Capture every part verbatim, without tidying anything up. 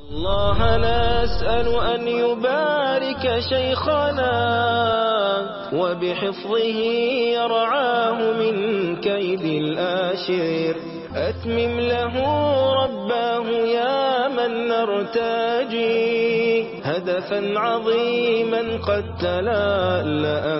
الله نسأل أن يبارك شيخنا وبحفظه يرعاه من كيد الآشر. أتمم له رباه يا من نرتجي هدفا عظيما قد تلألأ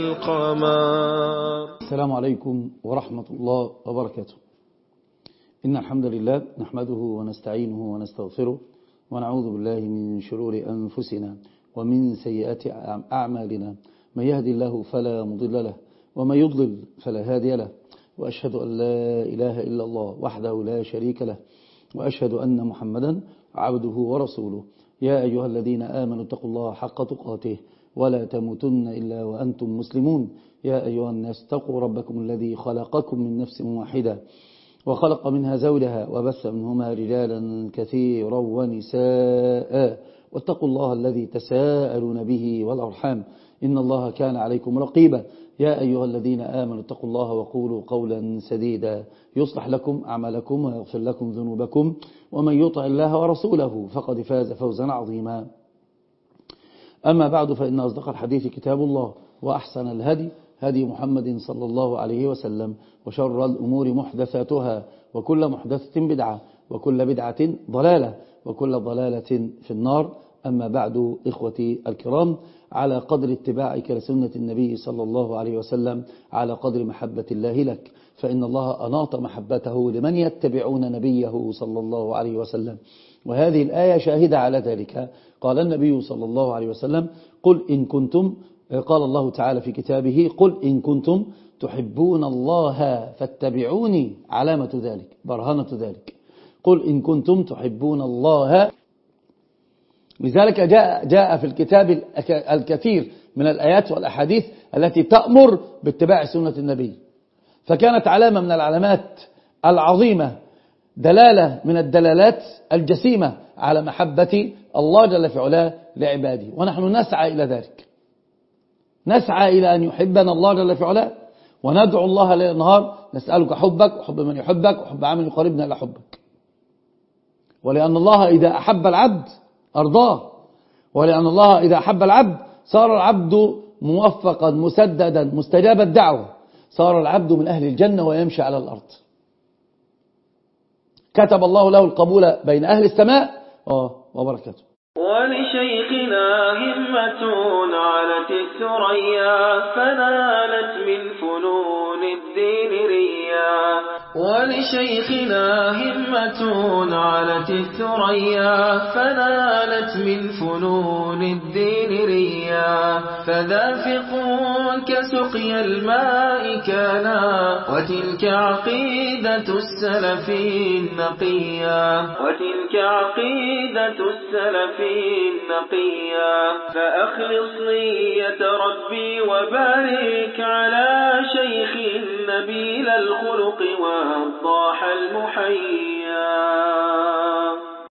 كالقمر. السلام عليكم ورحمة الله وبركاته. إن الحمد لله نحمده ونستعينه ونستغفره ونعوذ بالله من شرور أنفسنا ومن سيئات أعمالنا. من يهدي الله فلا مضل له ومن يضلل فلا هادي له، وأشهد أن لا إله إلا الله وحده لا شريك له، وأشهد أن محمدا عبده ورسوله. يا أيها الذين آمنوا اتقوا الله حق تقاته ولا تموتن إلا وأنتم مسلمون. يا أيها الناس اتقوا ربكم الذي خلقكم من نفس واحدة وخلق منها زوجها وبث منهما رجالا كثيرا ونساء، واتقوا الله الذي تساءلون به والأرحام إن الله كان عليكم رقيبا. يا أيها الذين آمنوا اتقوا الله وقولوا قولا سديدا يصلح لكم أعمالكم ويغفر لكم ذنوبكم، ومن يطع الله ورسوله فقد فاز فوزا عظيما. أما بعد، فإن أصدق الحديث كتاب الله، وأحسن الهدي هدي محمد صلى الله عليه وسلم، وشر الأمور محدثاتها، وكل محدثة بدعة، وكل بدعة ضلالة، وكل ضلالة في النار. أما بعد، إخوتي الكرام، على قدر اتباعك لسنة النبي صلى الله عليه وسلم على قدر محبة الله لك، فإن الله أناط محبته لمن يتبعون نبيه صلى الله عليه وسلم. وهذه الآية شاهدة على ذلك. قال النبي صلى الله عليه وسلم: قل إن كنتم قال الله تعالى في كتابه: قل إن كنتم تحبون الله فاتبعوني. علامة ذلك، برهنة ذلك، قل إن كنتم تحبون الله. لذلك جاء, جاء في الكتاب الكثير من الآيات والأحاديث التي تأمر باتباع سنة النبي، فكانت علامة من العلامات العظيمة، دلالة من الدلالات الجسيمة على محبة الله جل في علاه لعباده. ونحن نسعى إلى ذلك، نسعى إلى أن يحبنا الله جل في علاه، وندعو الله ليل نهار: نسألك حبك وحب من يحبك وحب عمل يقربنا إلى حبك. ولأن الله إذا أحب العبد أرضاه، ولأن الله إذا أحب العبد صار العبد موفقا مسددا مستجاب الدعوة، صار العبد من أهل الجنة ويمشي على الأرض. كتب الله له القبول بين أهل السماء وبركاته. ولشيخنا همة علت الثريا فنالت من فنون الدين ريا. ولشيخنا همة علت الثريا فنالت من فنون الدين ريا. فذافق كسقي الماء كانا وتلك عقيدة السلف النقيا. وتلك عقيدة السلف النقيا. فأخلص نية ربي وبارك على شيخ نبيل الخلق وضاح المحيي.